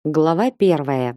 Глава 1.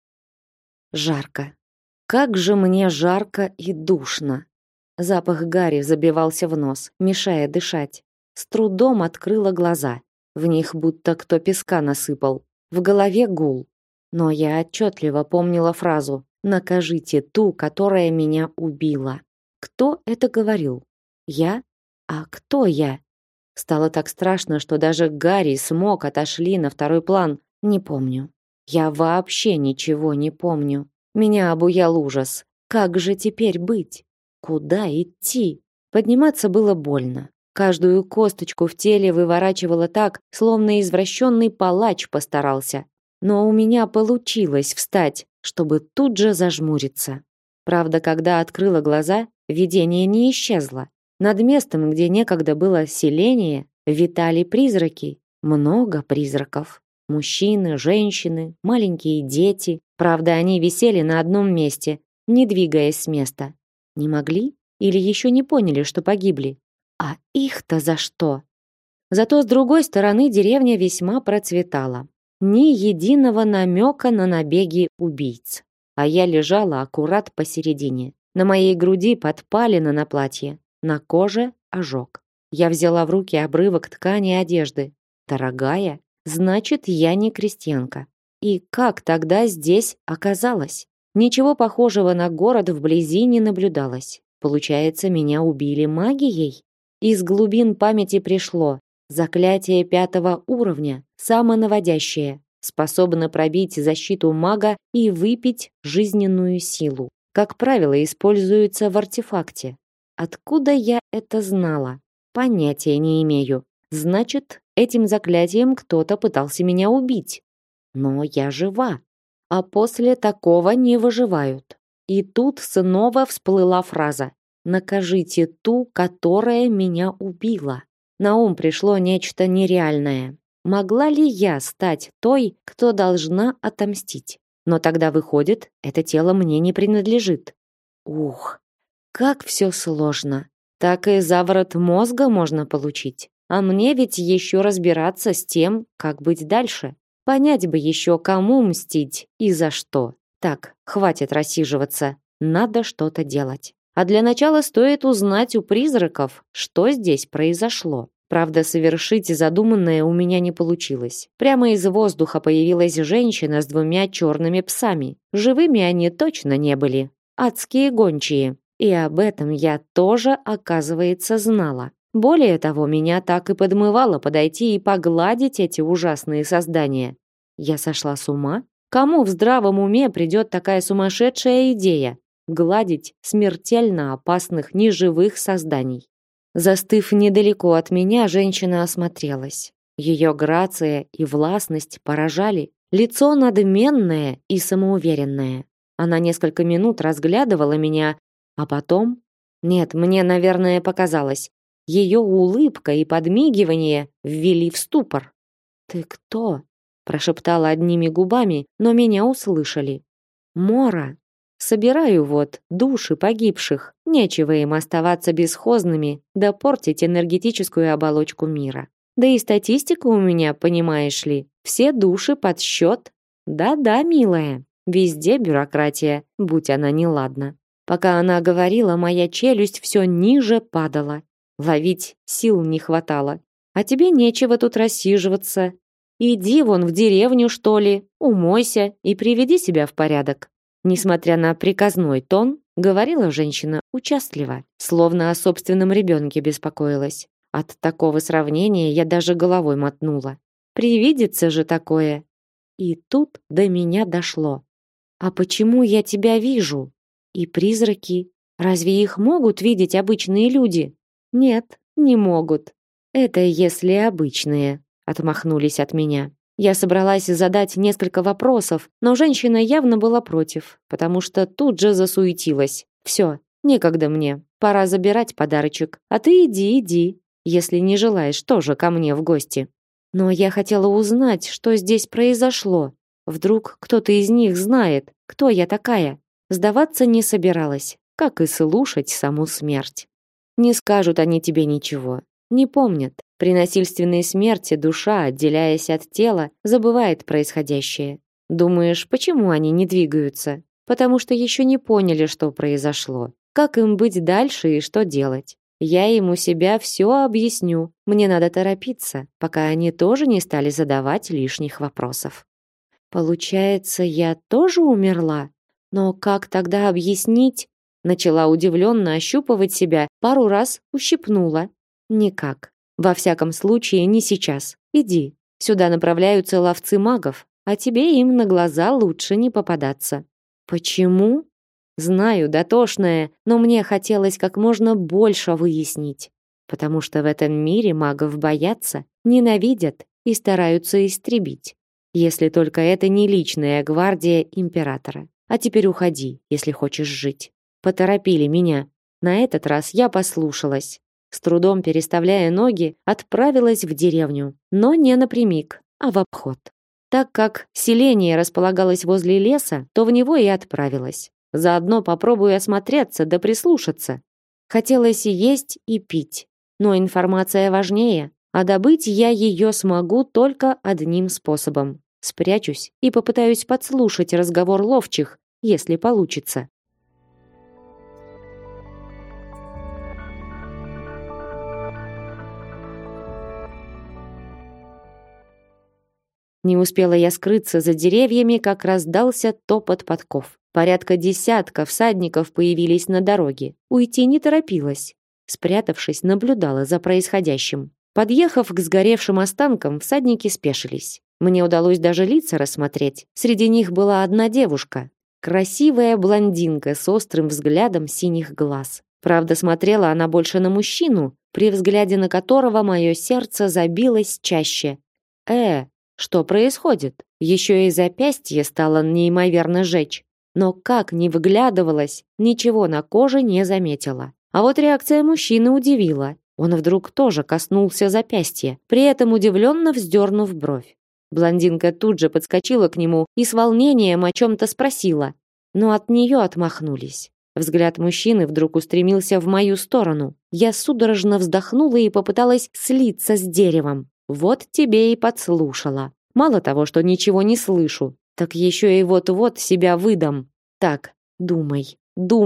Жарко. Как же мне жарко и душно. Запах гари забивался в нос, мешая дышать. С трудом открыла глаза. В них будто кто песка насыпал. В голове гул. Но я отчетливо помнила фразу: «Накажите ту, которая меня убила». Кто это говорил? Я? А кто я? Стало так страшно, что даже гари и смог отошли на второй план. Не помню. Я вообще ничего не помню. Меня обуял ужас. Как же теперь быть? Куда идти? Подниматься было больно. Каждую косточку в теле выворачивало так, словно извращенный палач постарался. Но у меня получилось встать, чтобы тут же зажмуриться. Правда, когда открыла глаза, видение не исчезло. Над местом, где некогда было селение, витали призраки. Много призраков. Мужчины, женщины, маленькие дети. Правда, они висели на одном месте, не двигаясь с места. Не могли? Или еще не поняли, что погибли? А их-то за что? Зато с другой стороны деревня весьма процветала. Ни единого намека на набеги убийц. А я лежала аккурат посередине. На моей груди подпалина на платье, на коже ожог. Я взяла в руки обрывок ткани и одежды. Дорогая? Значит, я не крестьянка. И как тогда здесь оказалась? Ничего похожего на город вблизи не наблюдалось. Получается, меня убили магией? Из глубин памяти пришло: заклятие 5-го уровня, самонаводящее, способно пробить защиту мага и выпить жизненную силу. Как правило, используется в артефакте. Откуда я это знала? Понятия не имею. Значит, этим заклятием кто-то пытался меня убить. Но я жива. А после такого не выживают. И тут снова всплыла фраза: «Накажите ту, которая меня убила». На ум пришло нечто нереальное. Могла ли я стать той, кто должна отомстить? Но тогда выходит, это тело мне не принадлежит. Ух, как все сложно. Так и заворот мозга можно получить. А мне ведь еще разбираться с тем, как быть дальше. Понять бы еще, кому мстить и за что. Так, хватит рассиживаться. Надо что-то делать. А для начала стоит узнать у призраков, что здесь произошло. Правда, совершить задуманное у меня не получилось. Прямо из воздуха появилась женщина с 2 черными псами. Живыми они точно не были. Адские гончие. И об этом я тоже, оказывается, знала. Более того, меня так и подмывало подойти и погладить эти ужасные создания. Я сошла с ума? Кому в здравом уме придет такая сумасшедшая идея? Гладить смертельно опасных неживых созданий. Застыв недалеко от меня, женщина осмотрелась. Ее грация и властность поражали. Лицо надменное и самоуверенное. Она несколько минут разглядывала меня, а потом... Нет, мне, наверное, показалось. Ее улыбка и подмигивание ввели в ступор. «Ты кто?» – прошептала одними губами, но меня услышали. «Мора. Собираю вот души погибших. Нечего им оставаться бесхозными, да портить энергетическую оболочку мира. Да и статистика у меня, понимаешь ли, все души под счет. Да-да, милая, везде бюрократия, будь она неладна». Пока она говорила, моя челюсть все ниже падала. Ловить сил не хватало. А тебе нечего тут рассиживаться. Иди вон в деревню, что ли, умойся и приведи себя в порядок. Несмотря на приказной тон, говорила женщина участливо, словно о собственном ребенке беспокоилась. От такого сравнения я даже головой мотнула. Привидится же такое. И тут до меня дошло. А почему я тебя вижу? И призраки? Разве их могут видеть обычные люди? Нет, не могут. Это если обычные, отмахнулись от меня. Я собралась задать несколько вопросов, но женщина явно была против, потому что тут же засуетилась. Все, некогда мне. Пора забирать подарочек. А ты иди, если не желаешь тоже ко мне в гости. Но я хотела узнать, что здесь произошло. Вдруг кто-то из них знает, кто я такая. Сдаваться не собиралась, как и слушать саму смерть. Не скажут они тебе ничего, не помнят. При насильственной смерти душа, отделяясь от тела, забывает происходящее. Думаешь, почему они не двигаются? Потому что еще не поняли, что произошло. Как им быть дальше и что делать? Я им у себя все объясню. Мне надо торопиться, пока они тоже не стали задавать лишних вопросов. Получается, я тоже умерла? Но как тогда объяснить? Начала удивленно ощупывать себя, пару раз ущипнула. Никак. Во всяком случае, не сейчас. Иди. Сюда направляются ловцы магов, а тебе им на глаза лучше не попадаться. Почему? Знаю, дотошная, но мне хотелось как можно больше выяснить. Потому что в этом мире магов боятся, ненавидят и стараются истребить. Если только это не личная гвардия императора. А теперь уходи, если хочешь жить. Поторопили меня. На этот раз я послушалась. С трудом переставляя ноги, отправилась в деревню, но не напрямик, а в обход. Так как селение располагалось возле леса, то в него и отправилась. Заодно попробую осмотреться да прислушаться. Хотелось и есть, и пить. Но информация важнее, а добыть я ее смогу только одним способом. Спрячусь и попытаюсь подслушать разговор ловчих, если получится. Не успела я скрыться за деревьями, как раздался топот подков. Порядка десятка всадников появились на дороге. Уйти не торопилась. Спрятавшись, наблюдала за происходящим. Подъехав к сгоревшим останкам, всадники спешились. Мне удалось даже лица рассмотреть. Среди них была одна девушка. Красивая блондинка с острым взглядом синих глаз. Правда, смотрела она больше на мужчину, при взгляде на которого мое сердце забилось чаще. Что происходит? Еще и запястье стало неимоверно жечь. Но как ни выглядывалась, ничего на коже не заметила. А вот реакция мужчины удивила. Он вдруг тоже коснулся запястья, при этом удивленно вздернув бровь. Блондинка тут же подскочила к нему и с волнением о чем-то спросила. Но от нее отмахнулись. Взгляд мужчины вдруг устремился в мою сторону. Я судорожно вздохнула и попыталась слиться с деревом. Вот тебе и подслушала. Мало того, что ничего не слышу, так еще и вот-вот себя выдам. Так, думай,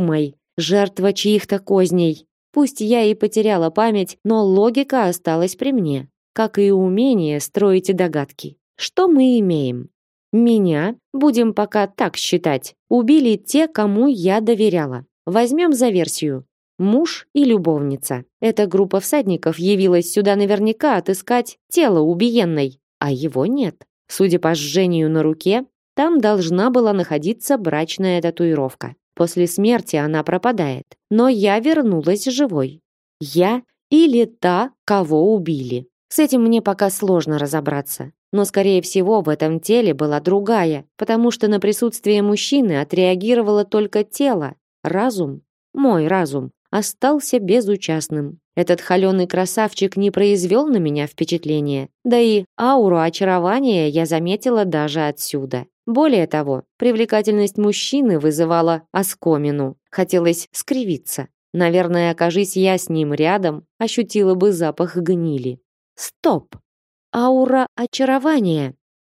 жертва чьих-то козней. Пусть я и потеряла память, но логика осталась при мне, как и умение строить догадки. Что мы имеем? Меня, будем пока так считать, убили те, кому я доверяла. Возьмем за версию. Муж и любовница. Эта группа всадников явилась сюда наверняка отыскать тело убиенной, а его нет. Судя по жжению на руке, там должна была находиться брачная татуировка. После смерти она пропадает, но я вернулась живой. Я или та, кого убили. С этим мне пока сложно разобраться. Но, скорее всего, в этом теле была другая, потому что на присутствие мужчины отреагировало только тело. Разум, мой разум, остался безучастным. Этот холеный красавчик не произвел на меня впечатления, да и ауру очарования я заметила даже отсюда. Более того, привлекательность мужчины вызывала оскомину. Хотелось скривиться. Наверное, окажись я с ним рядом, ощутила бы запах гнили. Стоп! Аура очарования.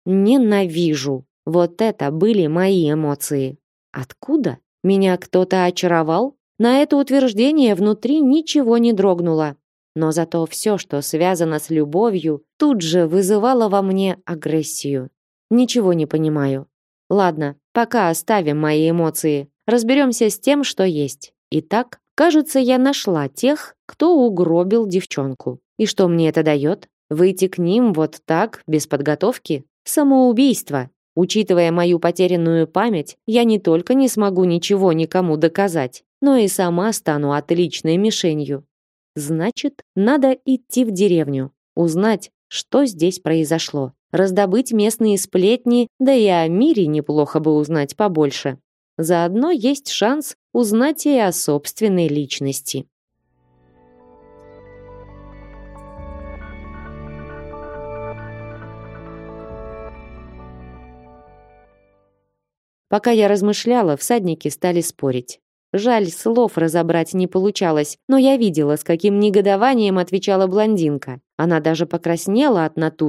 Ненавижу. Вот это были мои эмоции. Откуда? Меня кто-то очаровал? На это утверждение внутри ничего не дрогнуло. Но зато все, что связано с любовью, тут же вызывало во мне агрессию. Ничего не понимаю. Ладно, пока оставим мои эмоции. Разберемся с тем, что есть. Итак, кажется, я нашла тех, кто угробил девчонку. И что мне это дает? Выйти к ним вот так, без подготовки? Самоубийство. Учитывая мою потерянную память, я не только не смогу ничего никому доказать, но и сама стану отличной мишенью. Значит, надо идти в деревню, узнать, что здесь произошло, раздобыть местные сплетни, да и о мире неплохо бы узнать побольше. Заодно есть шанс узнать и о собственной личности. Пока я размышляла, всадники стали спорить. Жаль, слов разобрать не получалось, но я видела, с каким негодованием отвечала блондинка. Она даже покраснела от натуги,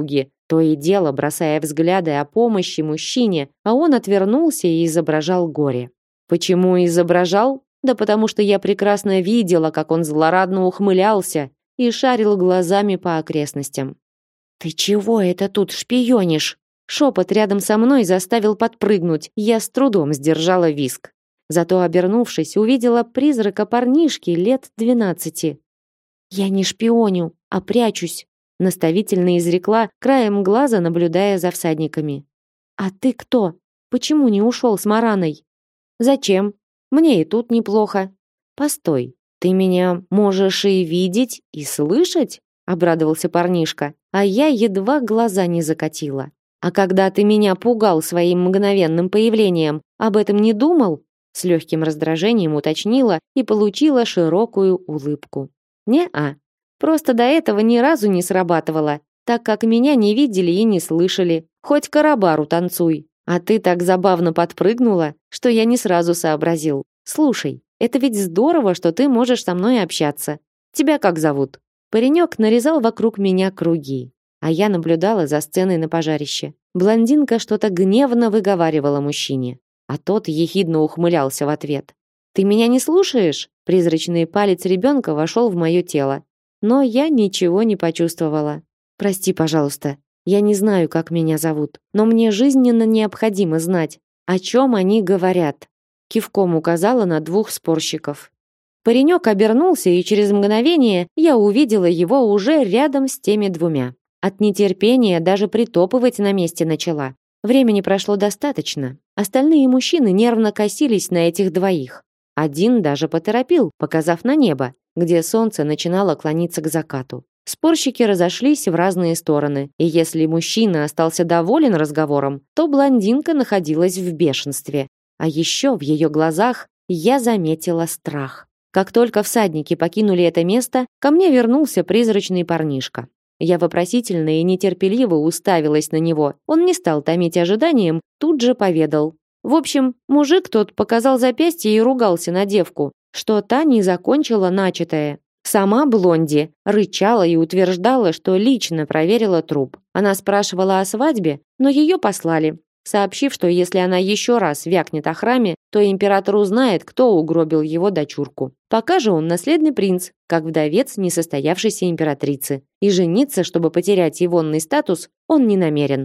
То и дело, бросая взгляды о помощи мужчине, а он отвернулся и изображал горе. Почему изображал? Да потому что я прекрасно видела, как он злорадно ухмылялся и шарил глазами по окрестностям. «Ты чего это тут шпионишь?» Шепот рядом со мной заставил подпрыгнуть, я с трудом сдержала визг. Зато, обернувшись, увидела призрака парнишки лет 12. «Я не шпионю, а прячусь», наставительно изрекла, краем глаза наблюдая за всадниками. «А ты кто? Почему не ушел с Мараной?» «Зачем? Мне и тут неплохо». «Постой, ты меня можешь и видеть, и слышать?» обрадовался парнишка, а я едва глаза не закатила. «А когда ты меня пугал своим мгновенным появлением, об этом не думал?» С легким раздражением уточнила и получила широкую улыбку. «Не-а. Просто до этого ни разу не срабатывало, так как меня не видели и не слышали. Хоть карабару танцуй. А ты так забавно подпрыгнула, что я не сразу сообразил. Слушай, это ведь здорово, что ты можешь со мной общаться. Тебя как зовут?» Паренек нарезал вокруг меня круги, а я наблюдала за сценой на пожарище. Блондинка что-то гневно выговаривала мужчине, а тот ехидно ухмылялся в ответ. «Ты меня не слушаешь?» Призрачный палец ребенка вошел в мое тело, но я ничего не почувствовала. «Прости, пожалуйста, я не знаю, как меня зовут, но мне жизненно необходимо знать, о чем они говорят». Кивком указала на двух спорщиков. Паренек обернулся, и через мгновение я увидела его уже рядом с теми двумя. От нетерпения даже притопывать на месте начала. Времени прошло достаточно. Остальные мужчины нервно косились на этих двоих. Один даже поторопил, показав на небо, где солнце начинало клониться к закату. Спорщики разошлись в разные стороны, и если мужчина остался доволен разговором, то блондинка находилась в бешенстве. А еще в ее глазах я заметила страх. Как только всадники покинули это место, ко мне вернулся призрачный парнишка. Я вопросительно и нетерпеливо уставилась на него. Он не стал томить ожиданием, тут же поведал. В общем, мужик тот показал запястье и ругался на девку, что та не закончила начатое. Сама Блонди рычала и утверждала, что лично проверила труп. Она спрашивала о свадьбе, но ее послали, сообщив, что если она еще раз вякнет о храме, то император узнает, кто угробил его дочурку. Пока же он наследный принц, как вдовец несостоявшейся императрицы, и жениться, чтобы потерять егонный статус, он не намерен.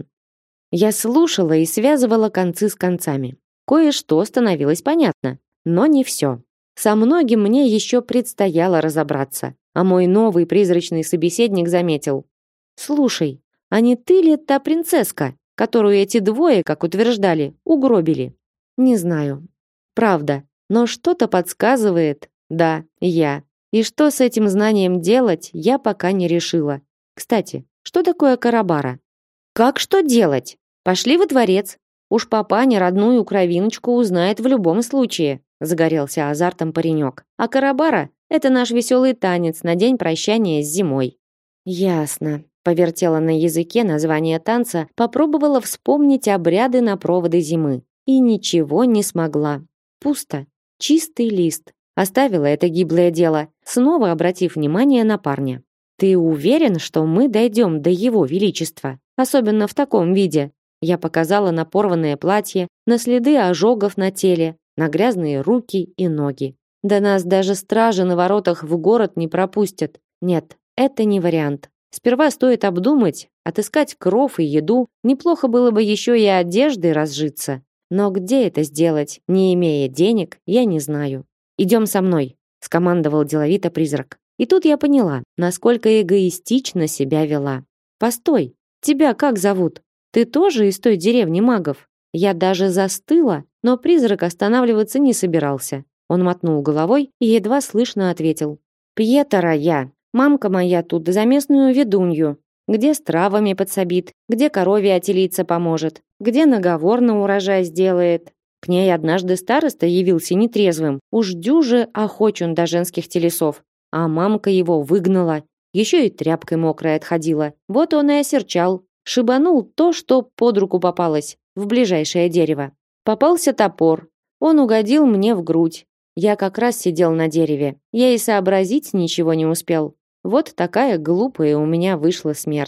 Я слушала и связывала концы с концами. Кое-что становилось понятно, но не все. Со многим мне еще предстояло разобраться, а мой новый призрачный собеседник заметил. «Слушай, а не ты ли та принцесска, которую эти двое, как утверждали, угробили?» «Не знаю. Правда, но что-то подсказывает. Да, я. И что с этим знанием делать, я пока не решила. Кстати, что такое Карабара?» «Как что делать? Пошли во дворец. Уж папаня родную кровиночку узнает в любом случае», загорелся азартом паренек. «А Карабара — это наш веселый танец на день прощания с зимой». «Ясно», повертела на языке название танца, попробовала вспомнить обряды на проводы зимы. И ничего не смогла. Пусто. Чистый лист. Оставила это гиблое дело, снова обратив внимание на парня. «Ты уверен, что мы дойдем до его величества? Особенно в таком виде?» Я показала на порванное платье, на следы ожогов на теле, на грязные руки и ноги. «Да нас даже стражи на воротах в город не пропустят. Нет, это не вариант. Сперва стоит обдумать, отыскать кров и еду. Неплохо было бы еще и одеждой разжиться. Но где это сделать, не имея денег, я не знаю. Идем со мной», скомандовал деловито призрак. И тут я поняла, насколько эгоистично себя вела. «Постой, тебя как зовут? Ты тоже из той деревни магов?» Я даже застыла, но призрак останавливаться не собирался. Он мотнул головой и едва слышно ответил. «Пьетро я. Мамка моя тут за местную ведунью. Где с травами подсобит, где корове отелиться поможет, где наговор на урожай сделает. К ней однажды староста явился нетрезвым. Уж дюже охочун до женских телесов. А мамка его выгнала. Еще и тряпкой мокрой отходила. Вот он и осерчал. Шибанул то, что под руку попалось, в ближайшее дерево. Попался топор. Он угодил мне в грудь. Я как раз сидел на дереве. Я и сообразить ничего не успел. Вот такая глупая у меня вышла смерть.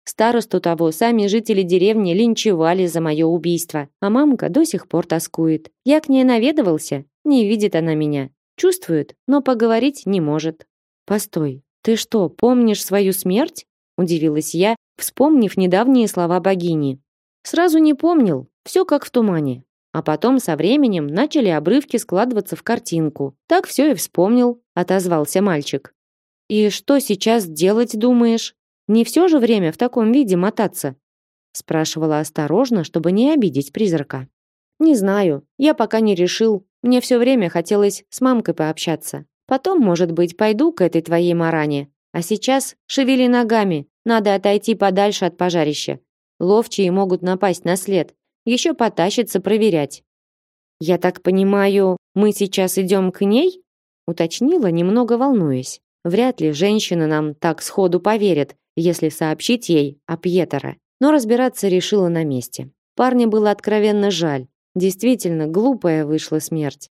Старосту того сами жители деревни линчевали за мое убийство, а мамка до сих пор тоскует. Я к ней наведывался, не видит она меня. Чувствует, но поговорить не может. Постой, ты что, помнишь свою смерть? Удивилась я, вспомнив недавние слова богини. Сразу не помнил, все как в тумане. А потом со временем начали обрывки складываться в картинку. Так все и вспомнил, отозвался мальчик. И что сейчас делать, думаешь? Не все же время в таком виде мотаться? Спрашивала осторожно, чтобы не обидеть призрака. Не знаю, я пока не решил. Мне все время хотелось с мамкой пообщаться. Потом, может быть, пойду к этой твоей Маране. А сейчас шевели ногами, надо отойти подальше от пожарища. Ловчие могут напасть на след, еще потащиться проверять. Я так понимаю, мы сейчас идем к ней? Уточнила, немного волнуясь. Вряд ли женщина нам так сходу поверит, если сообщить ей о Пьетро. Но разбираться решила на месте. Парня было откровенно жаль. Действительно, глупая вышла смерть.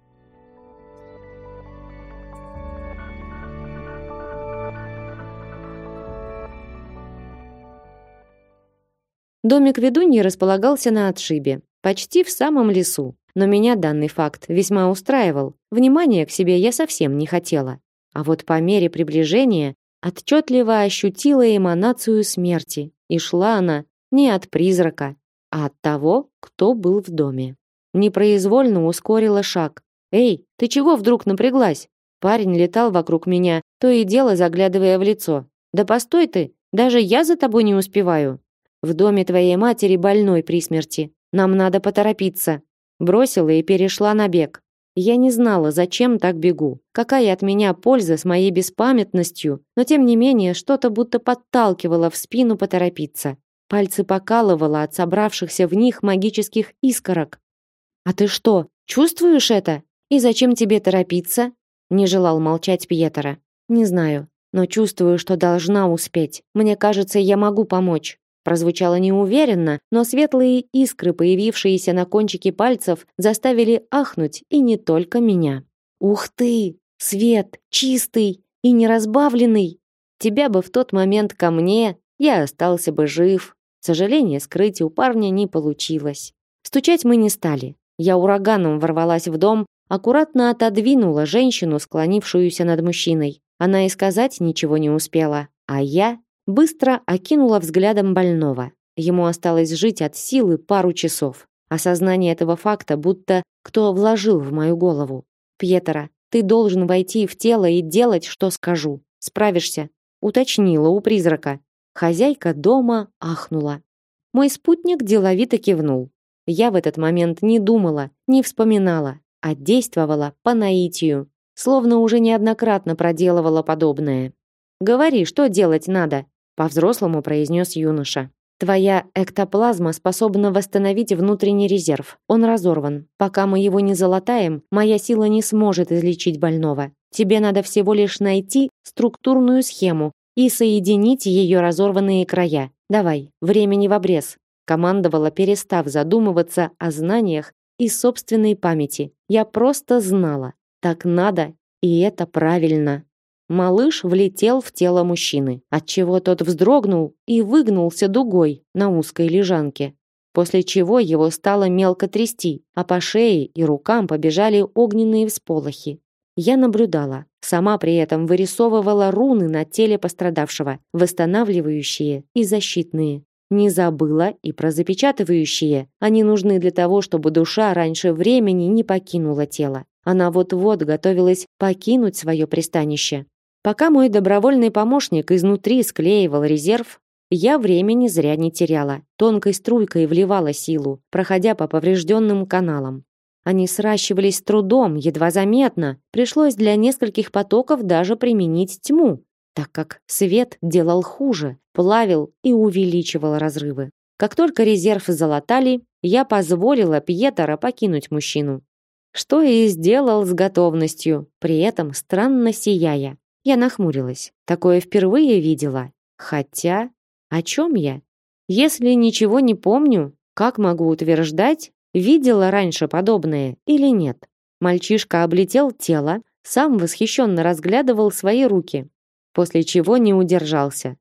Домик ведуньи располагался на отшибе, почти в самом лесу. Но меня данный факт весьма устраивал. Внимания к себе я совсем не хотела. А вот по мере приближения отчетливо ощутила эманацию смерти, и шла она не от призрака, а от того, кто был в доме. Непроизвольно ускорила шаг. «Эй, ты чего вдруг напряглась?» Парень летал вокруг меня, то и дело заглядывая в лицо. «Да постой ты, даже я за тобой не успеваю. В доме твоей матери больной при смерти. Нам надо поторопиться». Бросила и перешла на бег. Я не знала, зачем так бегу. Какая от меня польза с моей беспамятностью, но тем не менее что-то будто подталкивало в спину поторопиться. Пальцы покалывало от собравшихся в них магических искорок. «А ты что, чувствуешь это? И зачем тебе торопиться?» Не желал молчать Пьетро. «Не знаю, но чувствую, что должна успеть. Мне кажется, я могу помочь». Прозвучало неуверенно, но светлые искры, появившиеся на кончике пальцев, заставили ахнуть и не только меня. «Ух ты! Свет чистый и неразбавленный! Тебя бы в тот момент ко мне, я остался бы жив». Сожаление скрыть у парня не получилось. Стучать мы не стали. Я ураганом ворвалась в дом, аккуратно отодвинула женщину, склонившуюся над мужчиной. Она и сказать ничего не успела, а я быстро окинула взглядом больного. Ему осталось жить от силы пару часов. Осознание этого факта будто кто вложил в мою голову. «Пьетро, ты должен войти в тело и делать, что скажу. Справишься?» Уточнила у призрака. Хозяйка дома ахнула. Мой спутник деловито кивнул. Я в этот момент не думала, не вспоминала, а действовала по наитию, словно уже неоднократно проделывала подобное. «Говори, что делать надо?» По-взрослому произнес юноша. Твоя эктоплазма способна восстановить внутренний резерв. Он разорван. Пока мы его не залатаем, моя сила не сможет излечить больного. Тебе надо всего лишь найти структурную схему и соединить ее разорванные края. Давай, времени в обрез. Командовала, перестав задумываться о знаниях и собственной памяти. Я просто знала. Так надо, и это правильно. Малыш влетел в тело мужчины, отчего тот вздрогнул и выгнулся дугой на узкой лежанке, после чего его стало мелко трясти, а по шее и рукам побежали огненные всполохи. Я наблюдала, сама при этом вырисовывала руны на теле пострадавшего, восстанавливающие и защитные. Не забыла и про запечатывающие. Они нужны для того, чтобы душа раньше времени не покинула тело. Она вот-вот готовилась покинуть свое пристанище. Пока мой добровольный помощник изнутри склеивал резерв, я времени зря не теряла. Тонкой струйкой вливала силу, проходя по поврежденным каналам. Они сращивались с трудом, едва заметно. Пришлось для нескольких потоков даже применить тьму, так как свет делал хуже, плавил и увеличивал разрывы. Как только резерв залатали, я позволила Пьетро покинуть мужчину. Что и сделал с готовностью, при этом странно сияя. Я нахмурилась. Такое впервые видела. Хотя, о чем я? Если ничего не помню, как могу утверждать, видела раньше подобное или нет? Мальчишка облетел тело, сам восхищенно разглядывал свои руки, после чего не удержался.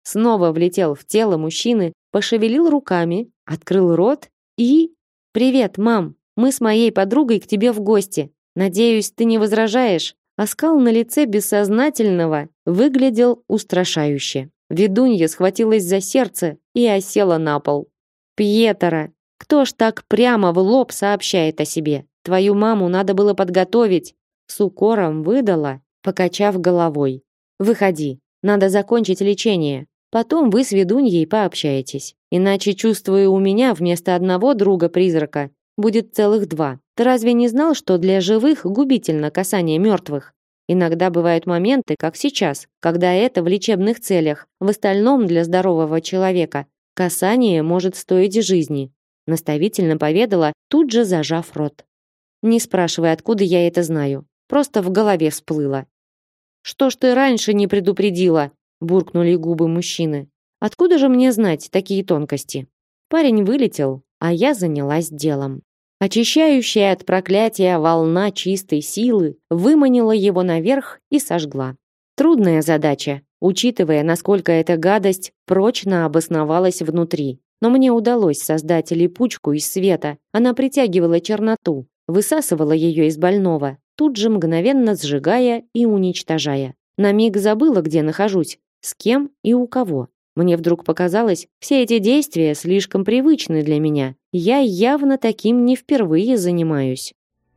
снова влетел в тело мужчины, пошевелил руками, открыл рот и... «Привет, мам! Мы с моей подругой к тебе в гости. Надеюсь, ты не возражаешь?» Оскал на лице бессознательного выглядел устрашающе. Ведунья схватилась за сердце и осела на пол. «Пьетро, кто ж так прямо в лоб сообщает о себе? Твою маму надо было подготовить!» С укором выдала, покачав головой. «Выходи, надо закончить лечение. Потом вы с ведуньей пообщаетесь. Иначе, чувствую, у меня вместо одного друга-призрака будет целых два. Ты разве не знал, что для живых губительно касание мертвых? Иногда бывают моменты, как сейчас, когда это в лечебных целях. В остальном для здорового человека касание может стоить жизни», наставительно поведала, тут же зажав рот. «Не спрашивай, откуда я это знаю. Просто в голове всплыло». «Что ж ты раньше не предупредила?» буркнули губы мужчины. «Откуда же мне знать такие тонкости?» Парень вылетел, а я занялась делом. Очищающая от проклятия волна чистой силы выманила его наверх и сожгла. Трудная задача, учитывая, насколько эта гадость прочно обосновалась внутри. Но мне удалось создать липучку из света. Она притягивала черноту, высасывала ее из больного, тут же мгновенно сжигая и уничтожая. На миг забыла, где нахожусь, с кем и у кого. Мне вдруг показалось, все эти действия слишком привычны для меня. Я явно таким не впервые занимаюсь.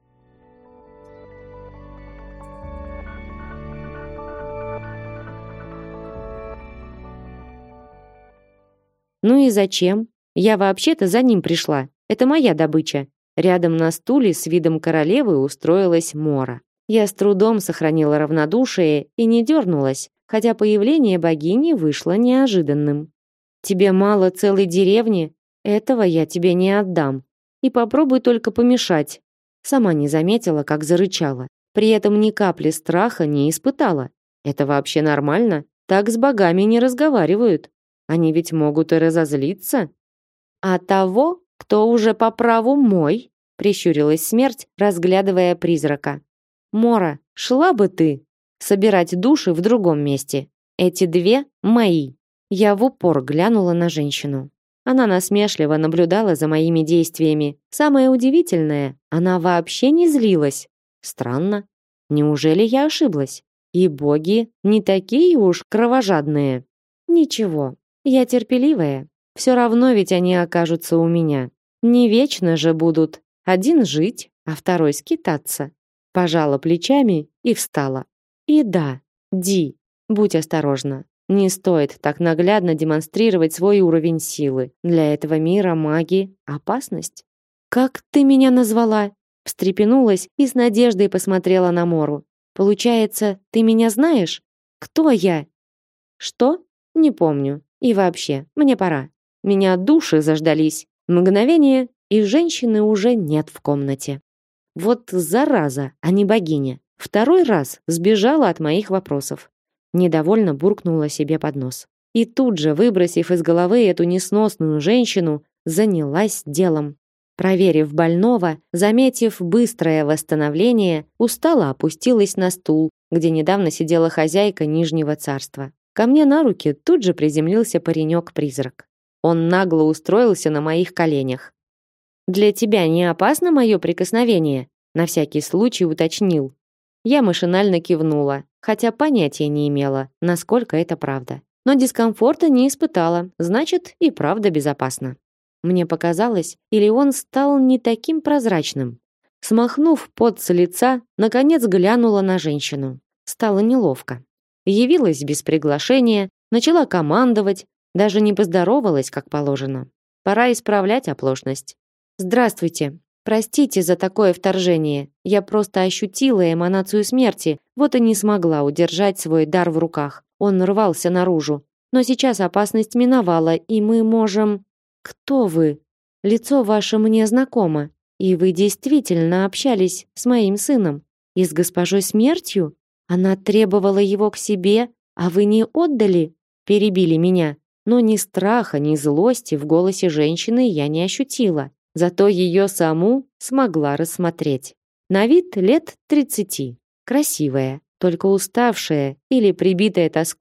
Ну и зачем? Я вообще-то за ним пришла. Это моя добыча. Рядом на стуле с видом королевы устроилась Мора. Я с трудом сохранила равнодушие и не дернулась, хотя появление богини вышло неожиданным. «Тебе мало целой деревни? Этого я тебе не отдам. И попробуй только помешать». Сама не заметила, как зарычала. При этом ни капли страха не испытала. Это вообще нормально? Так с богами не разговаривают. Они ведь могут и разозлиться. «А того, кто уже по праву мой», прищурилась смерть, разглядывая призрака. «Мора, шла бы ты собирать души в другом месте. Эти две мои». Я в упор глянула на женщину. Она насмешливо наблюдала за моими действиями. Самое удивительное, она вообще не злилась. Странно. Неужели я ошиблась? И боги не такие уж кровожадные. Ничего, я терпеливая. Все равно ведь они окажутся у меня. Не вечно же будут. Один жить, а второй скитаться. Пожала плечами и встала. И да, Ди, будь осторожна. Не стоит так наглядно демонстрировать свой уровень силы. Для этого мира маги – опасность. «Как ты меня назвала?» Встрепенулась и с надеждой посмотрела на Мору. «Получается, ты меня знаешь? Кто я?» «Что? Не помню. И вообще, мне пора. Меня души заждались. Мгновение, и женщины уже нет в комнате. Вот зараза, а не богиня. Второй раз сбежала от моих вопросов. Недовольно буркнула себе под нос. И тут же, выбросив из головы эту несносную женщину, занялась делом. Проверив больного, заметив быстрое восстановление, устало опустилась на стул, где недавно сидела хозяйка Нижнего царства. Ко мне на руки тут же приземлился паренек-призрак. Он нагло устроился на моих коленях. «Для тебя не опасно мое прикосновение?» На всякий случай уточнил. Я машинально кивнула, хотя понятия не имела, насколько это правда. Но дискомфорта не испытала, значит, и правда безопасно. Мне показалось, или он стал не таким прозрачным. Смахнув пот с лица, наконец глянула на женщину. Стало неловко. Явилась без приглашения, начала командовать, даже не поздоровалась, как положено. Пора исправлять оплошность. «Здравствуйте. Простите за такое вторжение. Я просто ощутила эманацию смерти, вот и не смогла удержать свой дар в руках. Он рвался наружу. Но сейчас опасность миновала, и мы можем...» «Кто вы? Лицо ваше мне знакомо. И вы действительно общались с моим сыном. И с госпожой Смертью? Она требовала его к себе, а вы не отдали?» Перебили меня. Но ни страха, ни злости в голосе женщины я не ощутила. Зато ее саму смогла рассмотреть. На вид лет 30. Красивая, только уставшая или прибитая тоской.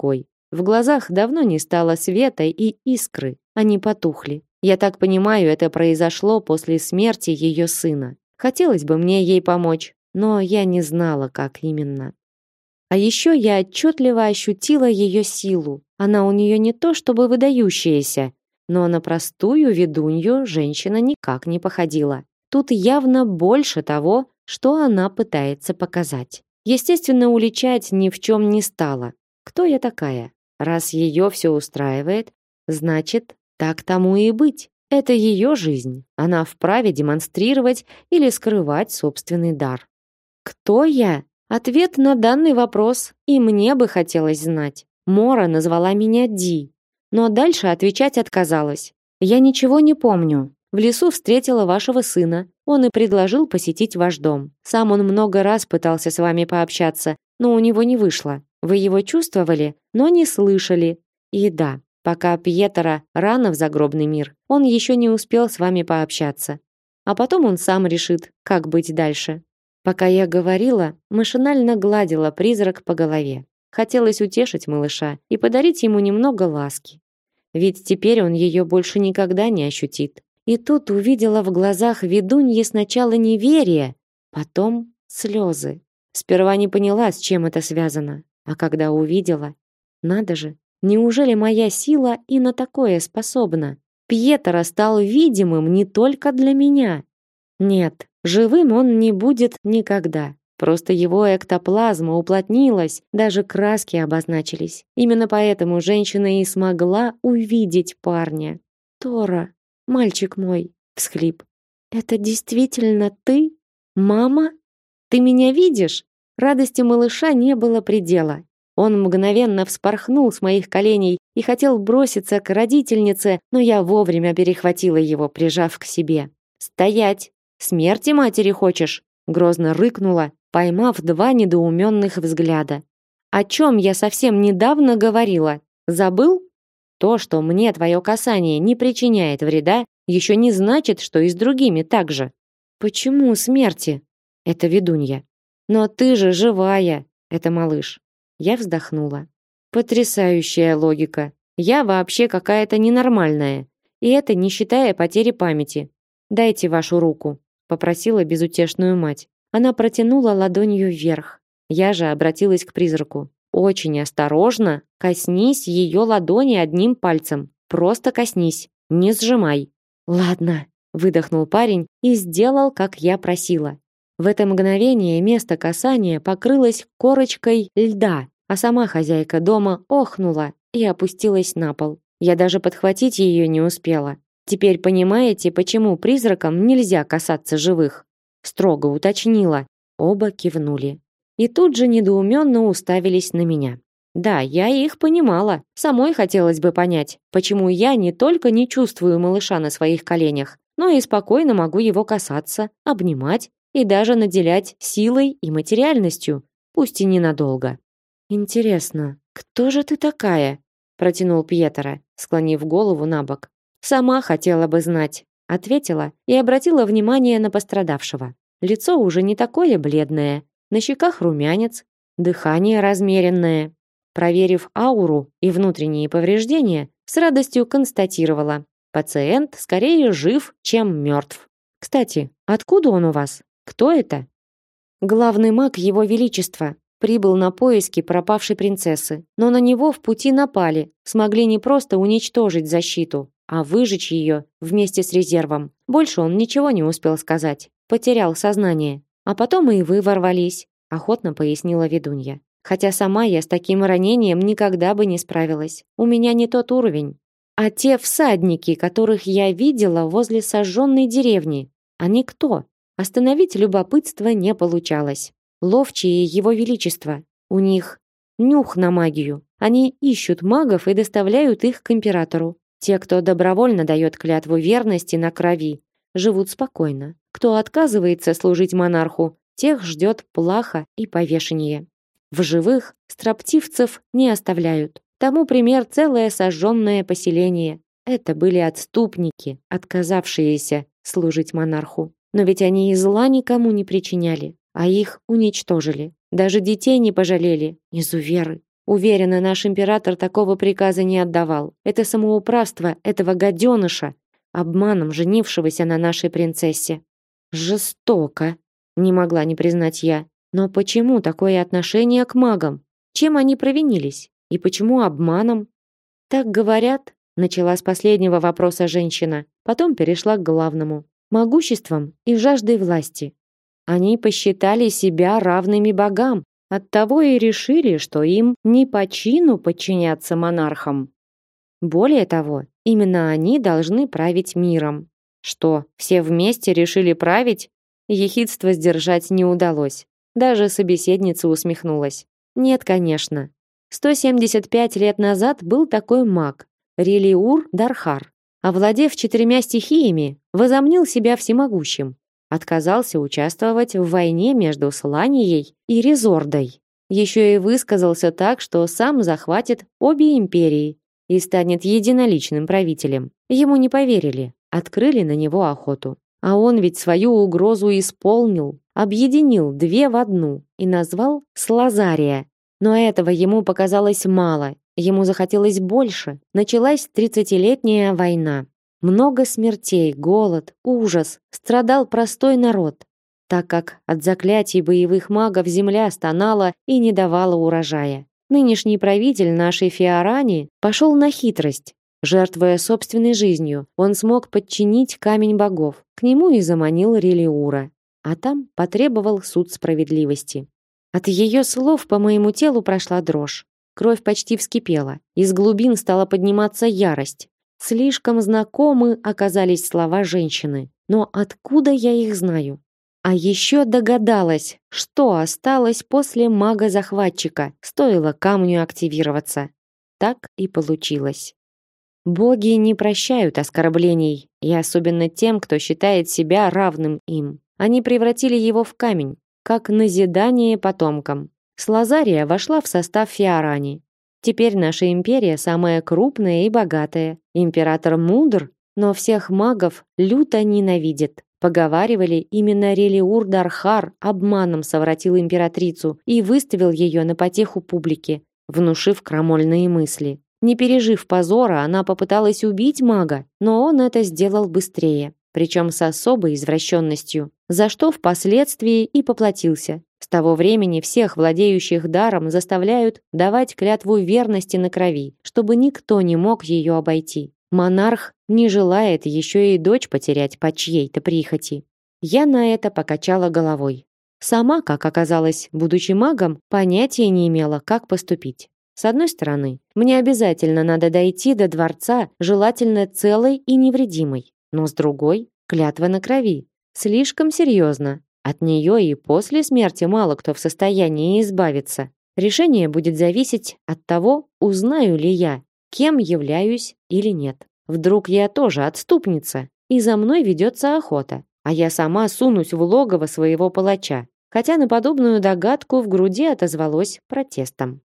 В глазах давно не стало света и искры, они потухли. Я так понимаю, это произошло после смерти ее сына. Хотелось бы мне ей помочь, но я не знала, как именно. А еще я отчетливо ощутила ее силу. Она у нее не то чтобы выдающаяся, но на простую ведунью женщина никак не походила. Тут явно больше того, что она пытается показать. Естественно, уличать ни в чем не стала. Кто я такая? Раз ее все устраивает, значит, так тому и быть. Это ее жизнь. Она вправе демонстрировать или скрывать собственный дар. Кто я? Ответ на данный вопрос и мне бы хотелось знать. Мора назвала меня Ди, но дальше отвечать отказалась. Я ничего не помню. В лесу встретила вашего сына. Он и предложил посетить ваш дом. Сам он много раз пытался с вами пообщаться, но у него не вышло. Вы его чувствовали, но не слышали. И да, пока Пьетро рано в загробный мир, он еще не успел с вами пообщаться. А потом он сам решит, как быть дальше. Пока я говорила, машинально гладила призрак по голове. Хотелось утешить малыша и подарить ему немного ласки. Ведь теперь он ее больше никогда не ощутит. И тут увидела в глазах ведуньи сначала неверие, потом слезы. Сперва не поняла, с чем это связано, а когда увидела, надо же, неужели моя сила и на такое способна? Пьетро стал видимым не только для меня. Нет, живым он не будет никогда. Просто его эктоплазма уплотнилась, даже краски обозначились. Именно поэтому женщина и смогла увидеть парня. Тора, мальчик мой, всхлип. Это действительно ты? Мама? Ты меня видишь? Радости малыша не было предела. Он мгновенно вспорхнул с моих коленей и хотел броситься к родительнице, но я вовремя перехватила его, прижав к себе. «Стоять! Смерти матери хочешь?» Грозно рыкнула, поймав два недоуменных взгляда. «О чем я совсем недавно говорила? Забыл? То, что мне твое касание не причиняет вреда, еще не значит, что и с другими так же». «Почему смерти?» Это ведунья. «Но ты же живая!» Это малыш. Я вздохнула. Потрясающая логика. Я вообще какая-то ненормальная. И это не считая потери памяти. Дайте вашу руку, попросила безутешную мать. Она протянула ладонью вверх. Я же обратилась к призраку. Очень осторожно, коснись ее ладони одним пальцем. Просто коснись, не сжимай. Ладно, выдохнул парень и сделал, как я просила. В это мгновение место касания покрылось корочкой льда, а сама хозяйка дома охнула и опустилась на пол. Я даже подхватить ее не успела. Теперь понимаете, почему призракам нельзя касаться живых? Строго уточнила. Оба кивнули. И тут же недоуменно уставились на меня. Да, я их понимала. Самой хотелось бы понять, почему я не только не чувствую малыша на своих коленях, но и спокойно могу его касаться, обнимать и даже наделять силой и материальностью, пусть и ненадолго. Интересно, кто же ты такая? Протянул Пьетро, склонив голову набок. Сама хотела бы знать, ответила и обратила внимание на пострадавшего. Лицо уже не такое бледное, на щеках румянец, дыхание размеренное. Проверив ауру и внутренние повреждения, с радостью констатировала: пациент скорее жив, чем мертв. Кстати, откуда он у вас? Кто это? Главный маг Его Величества. Прибыл на поиски пропавшей принцессы, но на него в пути напали, смогли не просто уничтожить защиту, а выжечь ее вместе с резервом. Больше он ничего не успел сказать, потерял сознание. А потом и вы ворвались, охотно пояснила ведунья. Хотя сама я с таким ранением никогда бы не справилась. У меня не тот уровень. А те всадники, которых я видела возле сожженной деревни, они кто? Остановить любопытство не получалось. Ловчие Его Величества. У них нюх на магию. Они ищут магов и доставляют их к императору. Те, кто добровольно дает клятву верности на крови, живут спокойно. Кто отказывается служить монарху, тех ждет плаха и повешение. В живых строптивцев не оставляют. Тому пример целое сожженное поселение. Это были отступники, отказавшиеся служить монарху. Но ведь они и зла никому не причиняли, а их уничтожили. Даже детей не пожалели, изуверы. Уверена, наш император такого приказа не отдавал. Это самоуправство этого гаденыша, обманом женившегося на нашей принцессе. Жестоко, не могла не признать я. Но почему такое отношение к магам? Чем они провинились? И почему обманом? Так говорят, начала с последнего вопроса женщина, потом перешла к главному. Могуществом и жаждой власти. Они посчитали себя равными богам, оттого и решили, что им не по чину подчиняться монархам. Более того, именно они должны править миром. Что, все вместе решили править? Ехидство сдержать не удалось. Даже собеседница усмехнулась. Нет, конечно. 175 лет назад был такой маг, Релиур Дархар. Овладев 4 стихиями, возомнил себя всемогущим. Отказался участвовать в войне между Сланией и Резордой. Еще и высказался так, что сам захватит обе империи и станет единоличным правителем. Ему не поверили, открыли на него охоту. А он ведь свою угрозу исполнил, объединил две в одну и назвал Слазария. Но этого ему показалось мало, ему захотелось больше. Началась 30-летняя война. Много смертей, голод, ужас, страдал простой народ, так как от заклятий боевых магов земля стонала и не давала урожая. Нынешний правитель нашей Фиорани пошел на хитрость. Жертвуя собственной жизнью, он смог подчинить камень богов. К нему и заманил Релиура, а там потребовал суд справедливости. От ее слов по моему телу прошла дрожь. Кровь почти вскипела. Из глубин стала подниматься ярость. Слишком знакомы оказались слова женщины. Но откуда я их знаю? А еще догадалась, что осталось после мага-захватчика. Стоило камню активироваться. Так и получилось. Боги не прощают оскорблений, и особенно тем, кто считает себя равным им. Они превратили его в камень, как назидание потомкам. Слазария вошла в состав Фиорани. Теперь наша империя самая крупная и богатая. Император мудр, но всех магов люто ненавидит. Поговаривали, именно Релиур Дархар обманом совратил императрицу и выставил ее на потеху публике, внушив крамольные мысли. Не пережив позора, она попыталась убить мага, но он это сделал быстрее, причем с особой извращенностью, за что впоследствии и поплатился. С того времени всех владеющих даром заставляют давать клятву верности на крови, чтобы никто не мог ее обойти. Монарх не желает еще и дочь потерять по чьей-то прихоти. Я на это покачала головой. Сама, как оказалось, будучи магом, понятия не имела, как поступить. С одной стороны, мне обязательно надо дойти до дворца, желательно целой и невредимой. Но с другой, клятва на крови. Слишком серьезно. От нее и после смерти мало кто в состоянии избавиться. Решение будет зависеть от того, узнаю ли я, кем являюсь или нет. Вдруг я тоже отступница, и за мной ведется охота, а я сама сунусь в логово своего палача. Хотя на подобную догадку в груди отозвалось протестом.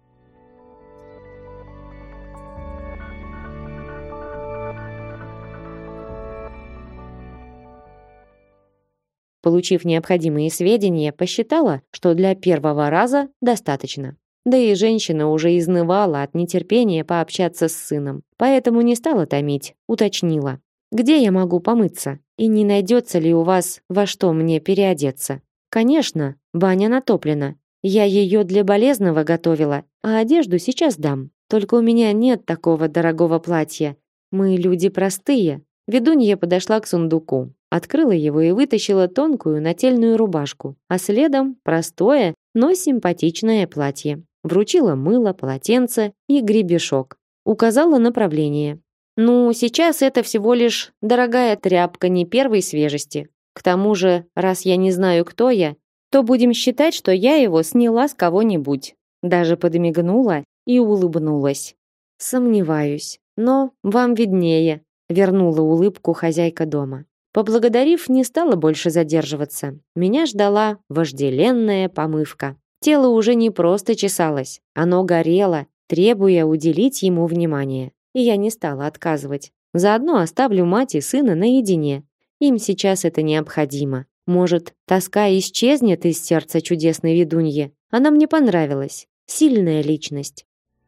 Получив необходимые сведения, посчитала, что для первого раза достаточно. Да и женщина уже изнывала от нетерпения пообщаться с сыном, поэтому не стала томить, уточнила. «Где я могу помыться? И не найдется ли у вас во что мне переодеться?» «Конечно, баня натоплена. Я ее для болезного готовила, а одежду сейчас дам. Только у меня нет такого дорогого платья. Мы люди простые». Ведунья подошла к сундуку, открыла его и вытащила тонкую нательную рубашку, а следом простое, но симпатичное платье. Вручила мыло, полотенце и гребешок. Указала направление. «Ну, сейчас это всего лишь дорогая тряпка не первой свежести. К тому же, раз я не знаю, кто я, то будем считать, что я его сняла с кого-нибудь». Даже подмигнула и улыбнулась. «Сомневаюсь, но вам виднее», вернула улыбку хозяйка дома. Поблагодарив, не стала больше задерживаться. Меня ждала вожделенная помывка. Тело уже не просто чесалось, оно горело, требуя уделить ему внимание. И я не стала отказывать. Заодно оставлю мать и сына наедине. Им сейчас это необходимо. Может, тоска исчезнет из сердца чудесной ведуньи? Она мне понравилась. сильная личность.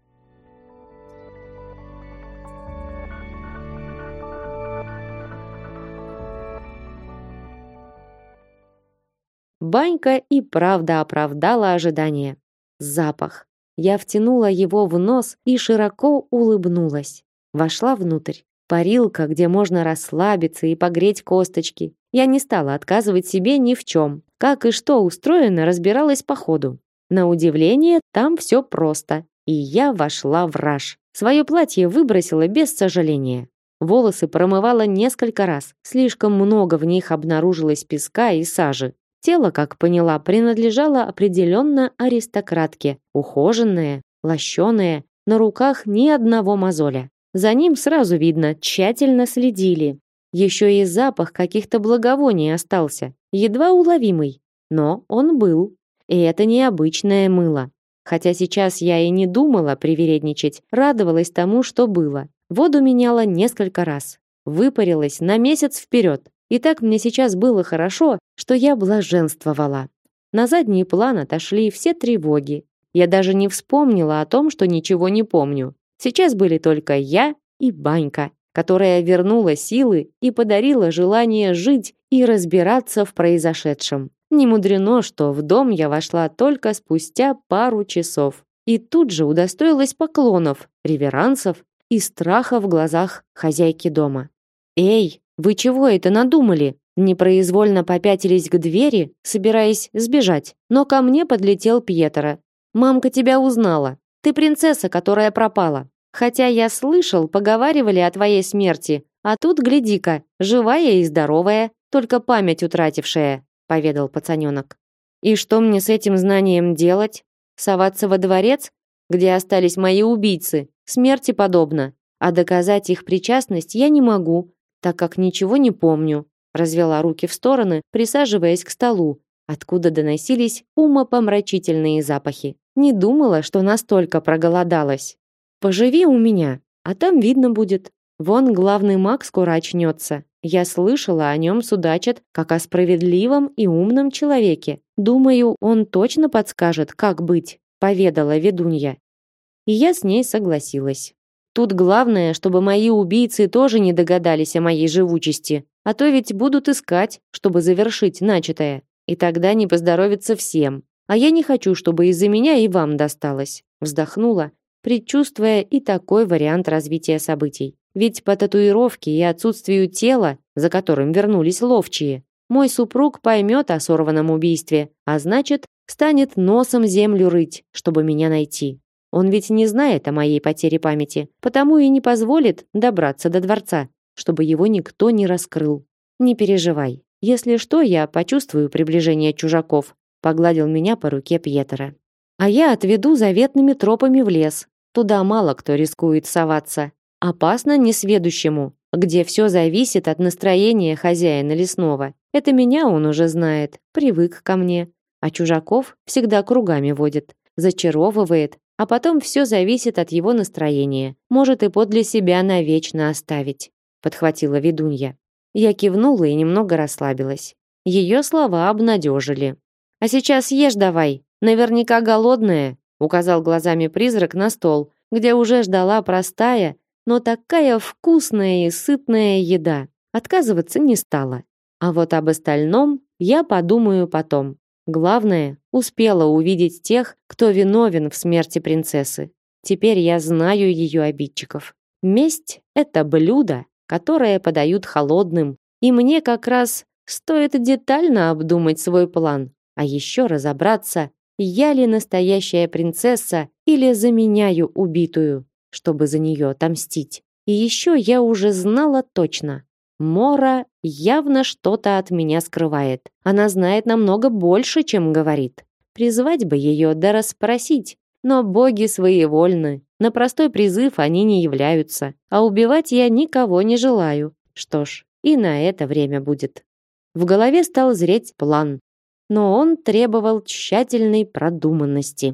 Банька и правда оправдала ожидания. Запах. Я втянула его в нос и широко улыбнулась. Вошла внутрь. Парилка, где можно расслабиться и погреть косточки. Я не стала отказывать себе ни в чем. Как и что устроено, разбиралась по ходу. На удивление, там все просто. И я вошла в раж. Свое платье выбросила без сожаления. Волосы промывала несколько раз. Слишком много в них обнаружилось песка и сажи. Тело, как поняла, принадлежало определенно аристократке. Ухоженное, лощеное, на руках ни одного мозоля. За ним сразу видно, тщательно следили. Еще и запах каких-то благовоний остался, едва уловимый. Но он был. И это не обычное мыло. Хотя сейчас я и не думала привередничать, радовалась тому, что было. Воду меняла несколько раз. Выпарилась на месяц вперед. И так мне сейчас было хорошо, что я блаженствовала. На задний план отошли все тревоги. Я даже не вспомнила о том, что ничего не помню. Сейчас были только я и Банька, которая вернула силы и подарила желание жить и разбираться в произошедшем. Не мудрено, что в дом я вошла только спустя пару часов. И тут же удостоилась поклонов, реверансов и страха в глазах хозяйки дома. «Эй, вы чего это надумали?» Непроизвольно попятились к двери, собираясь сбежать. Но ко мне подлетел Пьетро. «Мамка тебя узнала. Ты принцесса, которая пропала. Хотя я слышал, поговаривали о твоей смерти. А тут, гляди-ка, живая и здоровая, только память утратившая», поведал пацаненок. «И что мне с этим знанием делать? Соваться во дворец, где остались мои убийцы? Смерти подобно. А доказать их причастность я не могу, так как ничего не помню», развела руки в стороны, присаживаясь к столу, откуда доносились умопомрачительные запахи. Не думала, что настолько проголодалась. «Поживи у меня, а там видно будет. Вон главный маг скоро очнется. Я слышала, о нем судачат, как о справедливом и умном человеке. Думаю, он точно подскажет, как быть», поведала ведунья. И я с ней согласилась. Тут главное, чтобы мои убийцы тоже не догадались о моей живучести, а то ведь будут искать, чтобы завершить начатое. И тогда не поздоровится всем. А я не хочу, чтобы из-за меня и вам досталось. Вздохнула, предчувствуя и такой вариант развития событий. Ведь по татуировке и отсутствию тела, за которым вернулись ловчие, мой супруг поймет о сорванном убийстве, а значит, станет носом землю рыть, чтобы меня найти. Он ведь не знает о моей потере памяти, потому и не позволит добраться до дворца, чтобы его никто не раскрыл. Не переживай. Если что, я почувствую приближение чужаков, погладил меня по руке Пьетро. А я отведу заветными тропами в лес. Туда мало кто рискует соваться. Опасно несведущему, где все зависит от настроения хозяина лесного. Это меня он уже знает, привык ко мне. А чужаков всегда кругами водит, зачаровывает, а потом все зависит от его настроения. Может и подле себя навечно оставить, подхватила ведунья. Я кивнула и немного расслабилась. Ее слова обнадежили. А сейчас ешь давай, наверняка голодная, указал глазами призрак на стол, где уже ждала простая, но такая вкусная и сытная еда. Отказываться не стала. А вот об остальном я подумаю потом. Главное, успела увидеть тех, кто виновен в смерти принцессы. Теперь я знаю ее обидчиков. Месть – это блюдо, которое подают холодным. И мне как раз стоит детально обдумать свой план. А еще разобраться, я ли настоящая принцесса или заменяю убитую, чтобы за нее отомстить. И еще я уже знала точно. Мора явно что-то от меня скрывает. Она знает намного больше, чем говорит. Призвать бы ее да расспросить. Но боги своевольны. На простой призыв они не являются. А убивать я никого не желаю. Что ж, и на это время будет. В голове стал зреть план. Но он требовал тщательной продуманности.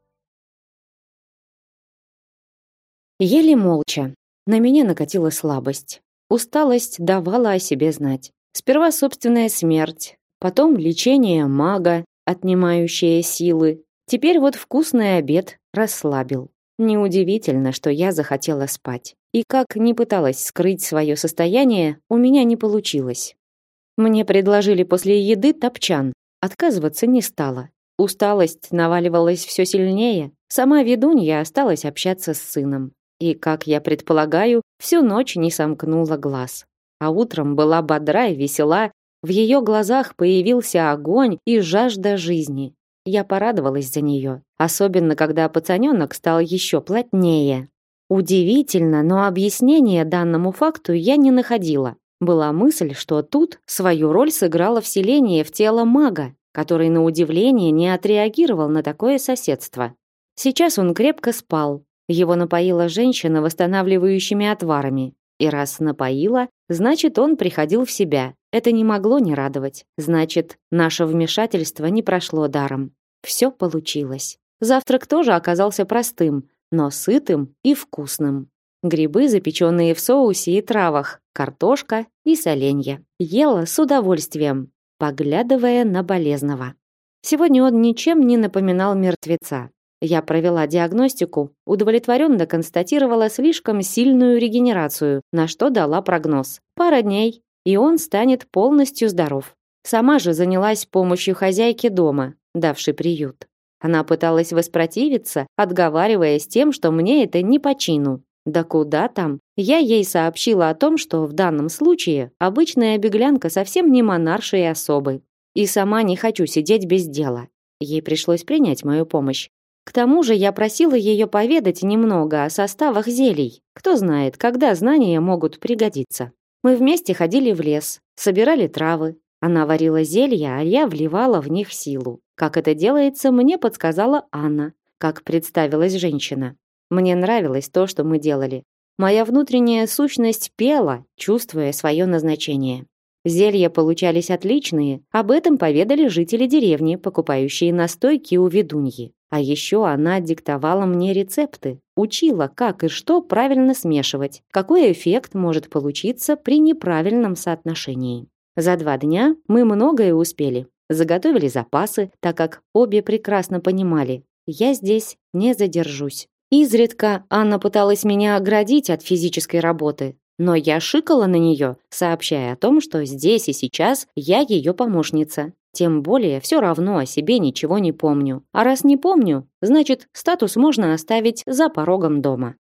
Еле молча. На меня накатила слабость. Усталость давала о себе знать. Сперва собственная смерть, потом лечение мага, отнимающее силы. Теперь вот вкусный обед расслабил. Неудивительно, что я захотела спать. И как ни пыталась скрыть свое состояние, у меня не получилось. Мне предложили после еды топчан. Отказываться не стала. Усталость наваливалась все сильнее. Сама ведунья осталась общаться с сыном. И, как я предполагаю, всю ночь не сомкнула глаз. А утром была бодра и весела. В ее глазах появился огонь и жажда жизни. Я порадовалась за нее, особенно когда пацаненок стал еще плотнее. Удивительно, но объяснения данному факту я не находила. Была мысль, что тут свою роль сыграло вселение в тело мага, который на удивление не отреагировал на такое соседство. Сейчас он крепко спал. Его напоила женщина восстанавливающими отварами. И раз напоила, значит, он приходил в себя. Это не могло не радовать. Значит, наше вмешательство не прошло даром. Все получилось. Завтрак тоже оказался простым, но сытым и вкусным. Грибы, запеченные в соусе и травах, картошка и соленья. Ела с удовольствием, поглядывая на болезного. Сегодня он ничем не напоминал мертвеца. Я провела диагностику, удовлетворенно констатировала слишком сильную регенерацию, на что дала прогноз. Пара дней, и он станет полностью здоров. Сама же занялась помощью хозяйки дома, давшей приют. Она пыталась воспротивиться, отговариваясь тем, что мне это не по чину. Да куда там? Я ей сообщила о том, что в данном случае обычная беглянка совсем не монаршей особы. И сама не хочу сидеть без дела. Ей пришлось принять мою помощь. К тому же я просила ее поведать немного о составах зелий. Кто знает, когда знания могут пригодиться. Мы вместе ходили в лес, собирали травы. Она варила зелья, а я вливала в них силу. Как это делается, мне подсказала Анна, как представилась женщина. Мне нравилось то, что мы делали. Моя внутренняя сущность пела, чувствуя свое назначение. Зелья получались отличные, об этом поведали жители деревни, покупающие настойки у ведуньи. А еще она диктовала мне рецепты, учила, как и что правильно смешивать, какой эффект может получиться при неправильном соотношении. За 2 дня мы многое успели. Заготовили запасы, так как обе прекрасно понимали, я здесь не задержусь. Изредка Анна пыталась меня оградить от физической работы, но я шикала на нее, сообщая о том, что здесь и сейчас я ее помощница. Тем более, все равно о себе ничего не помню. А раз не помню, значит, статус можно оставить за порогом дома.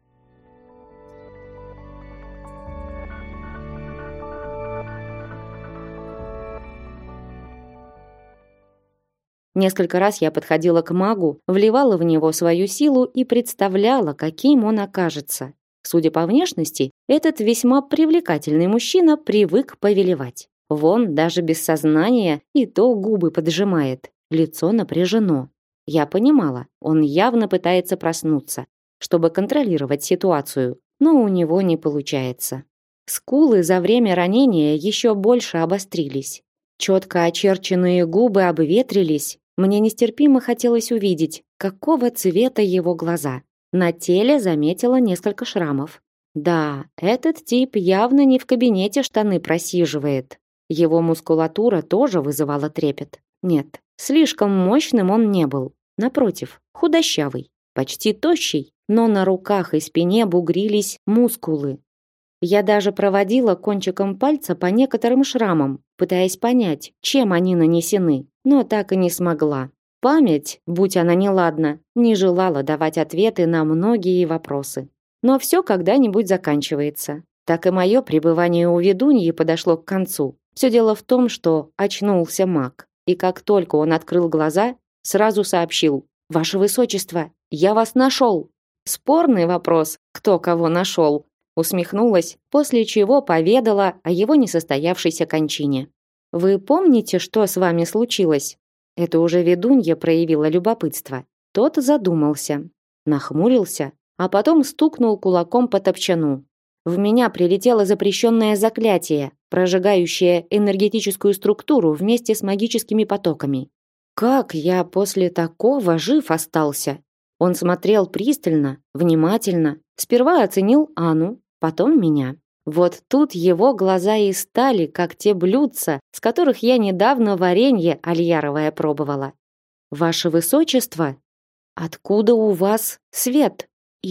Несколько раз я подходила к магу, вливала в него свою силу и представляла, каким он окажется. Судя по внешности, этот весьма привлекательный мужчина привык повелевать. Вон даже без сознания и то губы поджимает, лицо напряжено. Я понимала, он явно пытается проснуться, чтобы контролировать ситуацию, но у него не получается. Скулы за время ранения еще больше обострились. Четко очерченные губы обветрились. Мне нестерпимо хотелось увидеть, какого цвета его глаза. На теле заметила несколько шрамов. Да, этот тип явно не в кабинете штаны просиживает. Его мускулатура тоже вызывала трепет. Нет, слишком мощным он не был. Напротив, худощавый, почти тощий, но на руках и спине бугрились мускулы. Я даже проводила кончиком пальца по некоторым шрамам, пытаясь понять, чем они нанесены, но так и не смогла. Память, будь она неладна, не желала давать ответы на многие вопросы. Но все когда-нибудь заканчивается. Так и мое пребывание у ведуньи подошло к концу. Все дело в том, что очнулся маг. И как только он открыл глаза, сразу сообщил: «Ваше Высочество, я вас нашел!» Спорный вопрос, кто кого нашел. Усмехнулась, после чего поведала о его несостоявшейся кончине. «Вы помните, что с вами случилось?» Это уже ведунья проявила любопытство. Тот задумался, нахмурился, а потом стукнул кулаком по топчану. В меня прилетело запрещенное заклятие, прожигающее энергетическую структуру вместе с магическими потоками. Как я после такого жив остался? Он смотрел пристально, внимательно, сперва оценил Анну, потом меня. Вот тут его глаза и стали, как те блюдца, с которых я недавно варенье альяровое пробовала. Ваше высочество, откуда у вас свет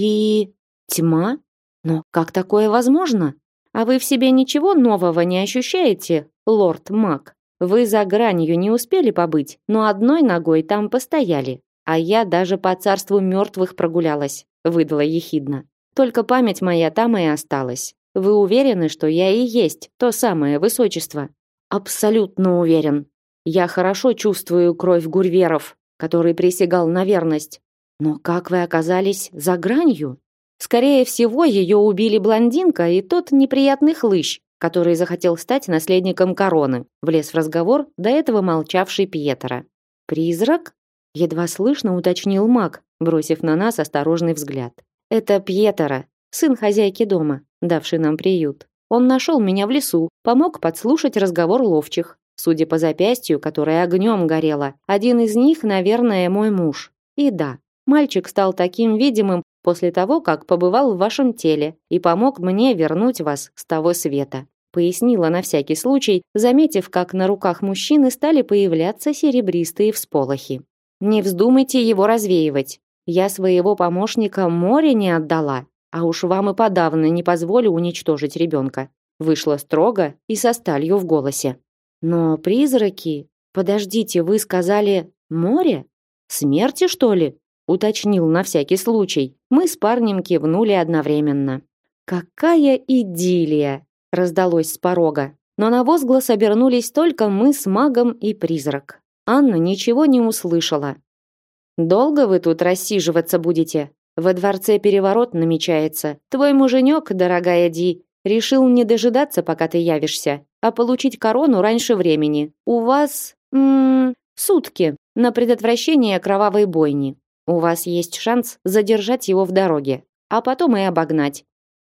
и тьма? Но как такое возможно? А вы в себе ничего нового не ощущаете, лорд Мак? Вы за гранью не успели побыть, но одной ногой там постояли. А я даже по царству мертвых прогулялась, выдала ехидно. Только память моя там и осталась. Вы уверены, что я и есть то самое высочество? Абсолютно уверен. Я хорошо чувствую кровь гурверов, который присягал на верность. Но как вы оказались за гранью? Скорее всего, ее убили блондинка и тот неприятный хлыщ, который захотел стать наследником короны. Влез в разговор до этого молчавший Пьетро. Призрак? Едва слышно уточнил маг, бросив на нас осторожный взгляд. Это Пьетро, сын хозяйки дома, давший нам приют. Он нашел меня в лесу, помог подслушать разговор ловчих. Судя по запястью, которое огнем горело, один из них, наверное, мой муж. И да, мальчик стал таким видимым после того, как побывал в вашем теле и помог мне вернуть вас с того света. Пояснила на всякий случай, заметив, как на руках мужчины стали появляться серебристые всполохи. Не вздумайте его развеивать. Я своего помощника море не отдала, а уж вам и подавно не позволю уничтожить ребенка. Вышла строго и со сталью в голосе. Но призраки... Подождите, вы сказали море? Смерти, что ли? Уточнил на всякий случай. Мы с парнем кивнули одновременно. Какая идиллия! Раздалось с порога. Но на возглас обернулись только мы с магом и призрак. Анна ничего не услышала. «Долго вы тут рассиживаться будете? Во дворце переворот намечается. Твой муженек, дорогая Ди, решил не дожидаться, пока ты явишься, а получить корону раньше времени. У вас... сутки на предотвращение кровавой бойни. У вас есть шанс задержать его в дороге, а потом и обогнать».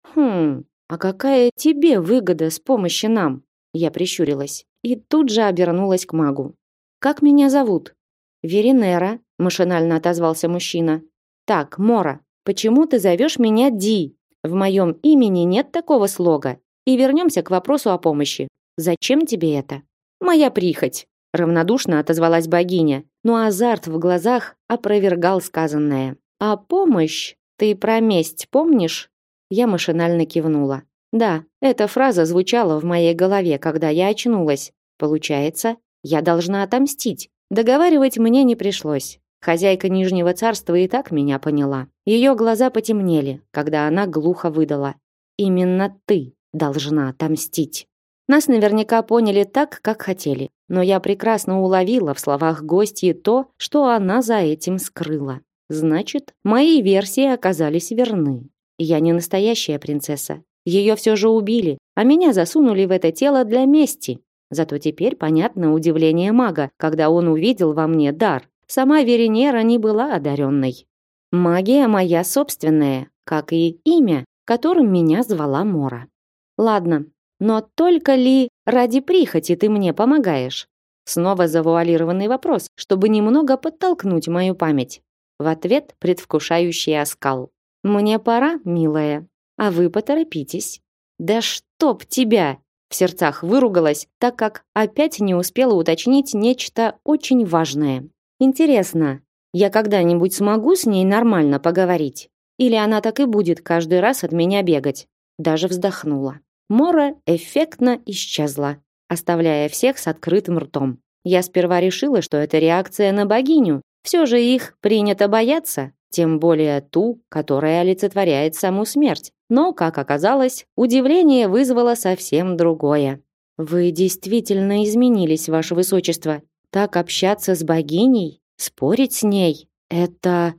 А какая тебе выгода с помощью нам? Я прищурилась и тут же обернулась к магу. Как меня зовут? Веринера, машинально отозвался мужчина. Так, Мора, почему ты зовешь меня Ди? В моем имени нет такого слога. И вернемся к вопросу о помощи. Зачем тебе это? Моя прихоть, равнодушно отозвалась богиня, но азарт в глазах опровергал сказанное. А помощь? Ты про месть помнишь? Я машинально кивнула. Да, эта фраза звучала в моей голове, когда я очнулась. Получается, я должна отомстить. Договаривать мне не пришлось. Хозяйка Нижнего царства и так меня поняла. Ее глаза потемнели, когда она глухо выдала: «Именно ты должна отомстить». Нас наверняка поняли так, как хотели, но я прекрасно уловила в словах гостьи то, что она за этим скрыла. Значит, мои версии оказались верны. Я не настоящая принцесса. Ее все же убили, а меня засунули в это тело для мести. Зато теперь понятно удивление мага, когда он увидел во мне дар. Сама Веринера не была одаренной. Магия моя собственная, как и имя, которым меня звала Мора. Ладно, но только ли ради прихоти ты мне помогаешь? Снова завуалированный вопрос, чтобы немного подтолкнуть мою память. В ответ предвкушающий оскал. Мне пора, милая, а вы поторопитесь. Да чтоб тебя! В сердцах выругалась, так как опять не успела уточнить нечто очень важное. Интересно, я когда-нибудь смогу с ней нормально поговорить? Или она так и будет каждый раз от меня бегать? Даже вздохнула. Мора эффектно исчезла, оставляя всех с открытым ртом. Я сперва решила, что это реакция на богиню. Все же их принято бояться, тем более ту, которая олицетворяет саму смерть. Но, как оказалось, удивление вызвало совсем другое. «Вы действительно изменились, ваше высочество. Так общаться с богиней, спорить с ней, это...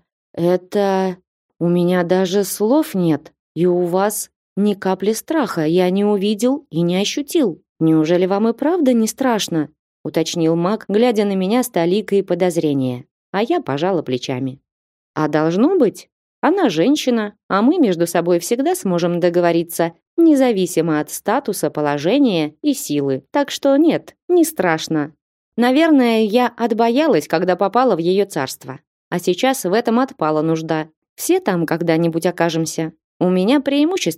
У меня даже слов нет, и у вас ни капли страха я не увидел и не ощутил. Неужели вам и правда не страшно?» уточнил маг, глядя на меня с толикой подозрения. А я пожала плечами. «А должно быть? Она женщина, а мы между собой всегда сможем договориться, независимо от статуса, положения и силы. Так что нет, не страшно. Наверное, я отбоялась, когда попала в ее царство. А сейчас в этом отпала нужда. Все там когда-нибудь окажемся. У меня преимущество.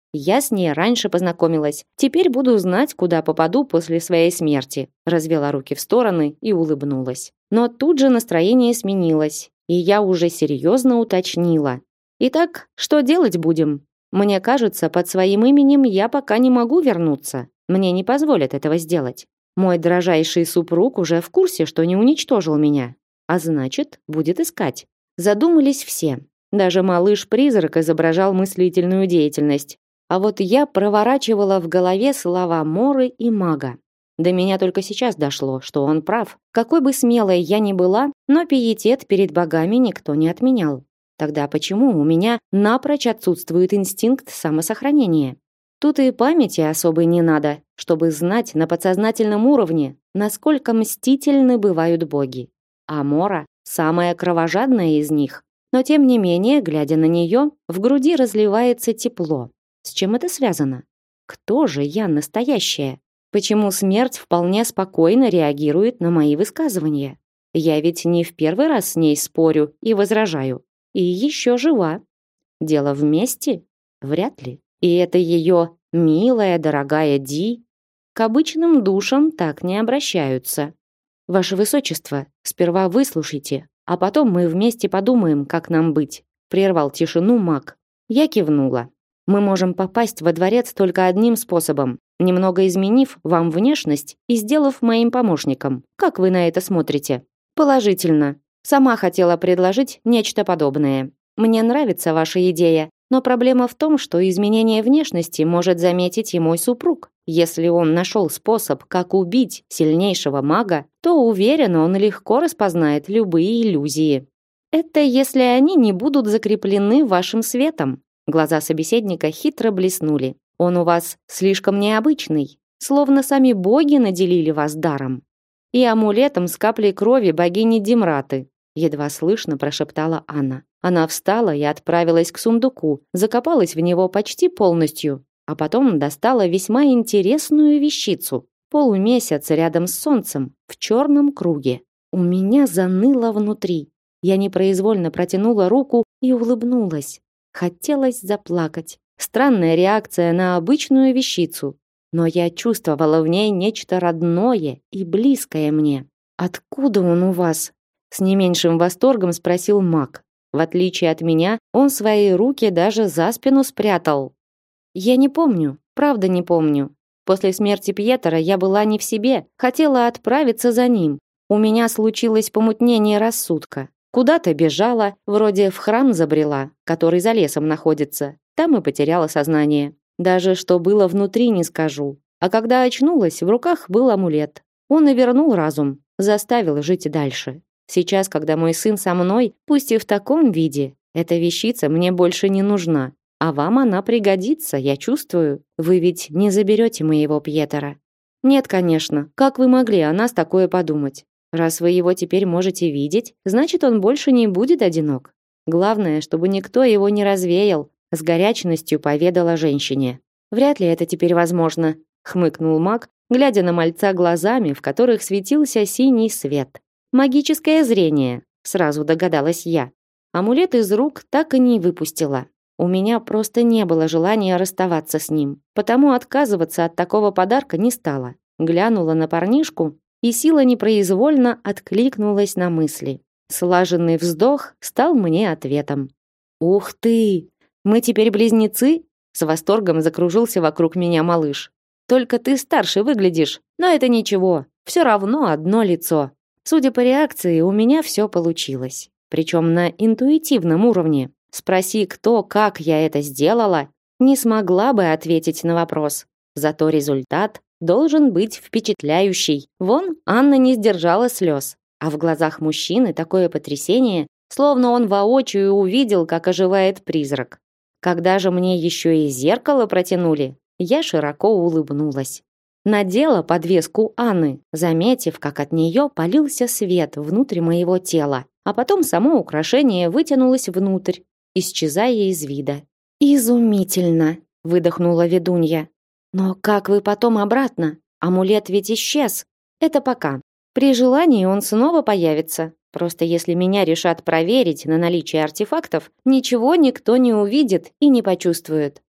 Я с ней раньше познакомилась. Теперь буду знать, куда попаду после своей смерти. Развела руки в стороны и улыбнулась. Но тут же настроение сменилось, и я уже серьезно уточнила. Итак, что делать будем? Мне кажется, под своим именем я пока не могу вернуться. Мне не позволят этого сделать. Мой дрожайший супруг уже в курсе, что не уничтожил меня. А значит, будет искать. Задумались все. Даже малыш-призрак изображал мыслительную деятельность. А вот я проворачивала в голове слова Моры и мага. До меня только сейчас дошло, что он прав. Какой бы смелой я ни была, но пиетет перед богами никто не отменял. Тогда почему у меня напрочь отсутствует инстинкт самосохранения? Тут и памяти особой не надо, чтобы знать на подсознательном уровне, насколько мстительны бывают боги. А Мора самая кровожадная из них. Но тем не менее, глядя на нее, в груди разливается тепло. С чем это связано? Кто же я настоящая? Почему смерть вполне спокойно реагирует на мои высказывания? Я ведь не в первый раз с ней спорю и возражаю. И еще жива. Дело в мести? Вряд ли. И это ее милая, дорогая Ди. К обычным душам так не обращаются. Ваше Высочество, сперва выслушайте, а потом мы вместе подумаем, как нам быть. Прервал тишину маг. Я кивнула. Мы можем попасть во дворец только одним способом, немного изменив вам внешность и сделав моим помощником. Как вы на это смотрите? Положительно. Сама хотела предложить нечто подобное. Мне нравится ваша идея, но проблема в том, что изменение внешности может заметить и мой супруг. Если он нашел способ, как убить сильнейшего мага, то уверен, он легко распознает любые иллюзии. Это если они не будут закреплены вашим светом. Глаза собеседника хитро блеснули. Он у вас слишком необычный, словно сами боги наделили вас даром. И амулетом с каплей крови богини Димраты, едва слышно прошептала Анна. Она встала и отправилась к сундуку, закопалась в него почти полностью, а потом достала весьма интересную вещицу. Полумесяц рядом с солнцем, в черном круге. У меня заныло внутри. Я непроизвольно протянула руку и улыбнулась. Хотелось заплакать. Странная реакция на обычную вещицу. Но я чувствовала в ней нечто родное и близкое мне. «Откуда он у вас?» С не меньшим восторгом спросил маг. В отличие от меня, он свои руки даже за спину спрятал. «Я не помню, правда не помню. После смерти Пьетера я была не в себе, хотела отправиться за ним. У меня случилось помутнение рассудка. Куда-то бежала, вроде в храм забрела, который за лесом находится. Там и потеряла сознание. Даже что было внутри, не скажу. А когда очнулась, в руках был амулет. Он и вернул разум, заставил жить дальше. Сейчас, когда мой сын со мной, пусть и в таком виде, эта вещица мне больше не нужна. А вам она пригодится, я чувствую. Вы ведь не заберете моего Пьетера». «Нет, конечно. Как вы могли о нас такое подумать? Раз вы его теперь можете видеть, значит, он больше не будет одинок. Главное, чтобы никто его не развеял», с горячностью поведала женщине. «Вряд ли это теперь возможно», хмыкнул маг, глядя на мальца глазами, в которых светился синий свет. «Магическое зрение», сразу догадалась я. Амулет из рук так и не выпустила. У меня просто не было желания расставаться с ним, потому отказываться от такого подарка не стала. Глянула на парнишку, и сила непроизвольно откликнулась на мысли. Слаженный вздох стал мне ответом. «Ух ты! Мы теперь близнецы?» С восторгом закружился вокруг меня малыш. «Только ты старше выглядишь, но это ничего, все равно одно лицо». Судя по реакции, у меня все получилось. Причем на интуитивном уровне. Спроси, кто, как я это сделала, не смогла бы ответить на вопрос. Зато результат должен быть впечатляющий. Вон, Анна не сдержала слез. А в глазах мужчины такое потрясение, словно он воочию увидел, как оживает призрак. Когда же мне еще и зеркало протянули, я широко улыбнулась. Надела подвеску Анны, заметив, как от нее полился свет внутрь моего тела, а потом само украшение вытянулось внутрь, исчезая из вида. «Изумительно!» — выдохнула ведунья. «Но как вы потом обратно? Амулет ведь исчез. Это пока. При желании он снова появится. Просто если меня решат проверить на наличие артефактов, ничего никто не увидит и не почувствует.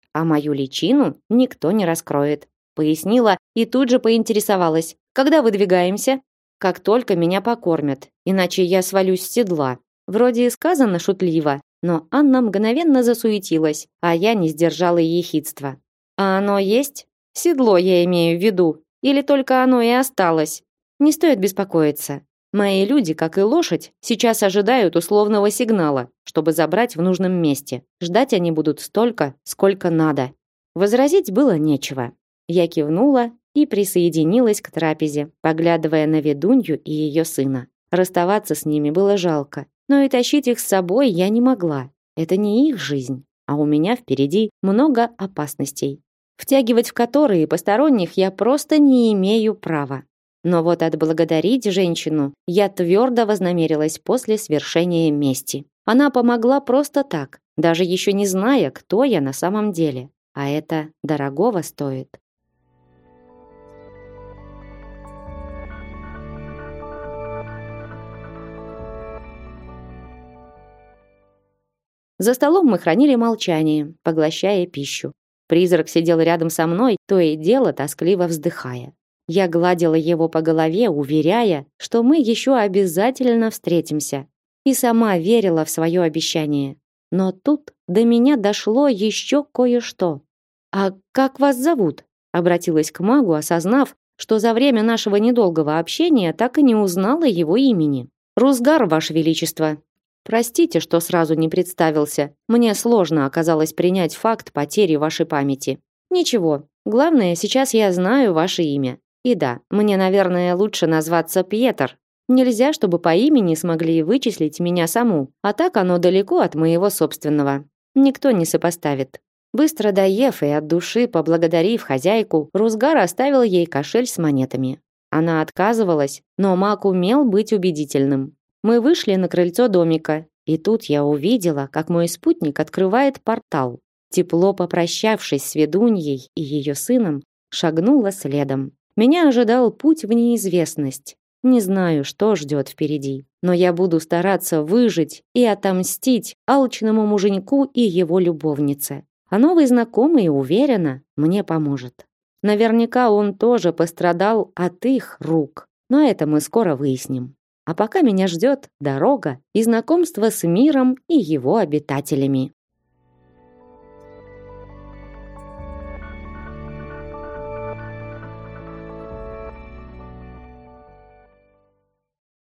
а мою личину никто не раскроет. Пояснила и тут же поинтересовалась: когда выдвигаемся? Как только меня покормят, иначе я свалюсь с седла. Вроде и сказано шутливо, но Анна мгновенно засуетилась, а я не сдержала ехидства. А оно есть? Седло я имею в виду, или только оно и осталось? Не стоит беспокоиться. Мои люди, как и лошадь, сейчас ожидают условного сигнала, чтобы забрать в нужном месте. Ждать они будут столько, сколько надо. Возразить было нечего. Я кивнула и присоединилась к трапезе, поглядывая на ведунью и ее сына. Расставаться с ними было жалко, но и тащить их с собой я не могла. Это не их жизнь, а у меня впереди много опасностей, втягивать в которые посторонних я просто не имею права. Но вот отблагодарить женщину я твердо вознамерилась после свершения мести. Она помогла просто так, даже еще не зная, кто я на самом деле. А это дорогого стоит. За столом мы хранили молчание, поглощая пищу. Призрак сидел рядом со мной, то и дело тоскливо вздыхая. Я гладила его по голове, уверяя, что мы еще обязательно встретимся. И сама верила в свое обещание. Но тут до меня дошло еще кое-что. «А как вас зовут?» Обратилась к магу, осознав, что за время нашего недолгого общения так и не узнала его имени. «Рузгар, Ваше Величество». Простите, что сразу не представился. Мне сложно оказалось принять факт потери вашей памяти. Ничего, главное, сейчас я знаю ваше имя. И да, мне, наверное, лучше назваться Пьетер. Нельзя, чтобы по имени смогли вычислить меня саму, а так оно далеко от моего собственного. Никто не сопоставит. Быстро доев и от души поблагодарив хозяйку, Рузгар оставил ей кошель с монетами. Она отказывалась, но маг умел быть убедительным. Мы вышли на крыльцо домика, и тут я увидела, как мой спутник открывает портал. Тепло попрощавшись с ведуньей и ее сыном, шагнула следом. Меня ожидал путь в неизвестность. Не знаю, что ждет впереди, но я буду стараться выжить и отомстить алчному муженьку и его любовнице. А новый знакомый, уверена, мне поможет. Наверняка он тоже пострадал от их рук, но это мы скоро выясним. А пока меня ждет дорога и знакомство с миром и его обитателями.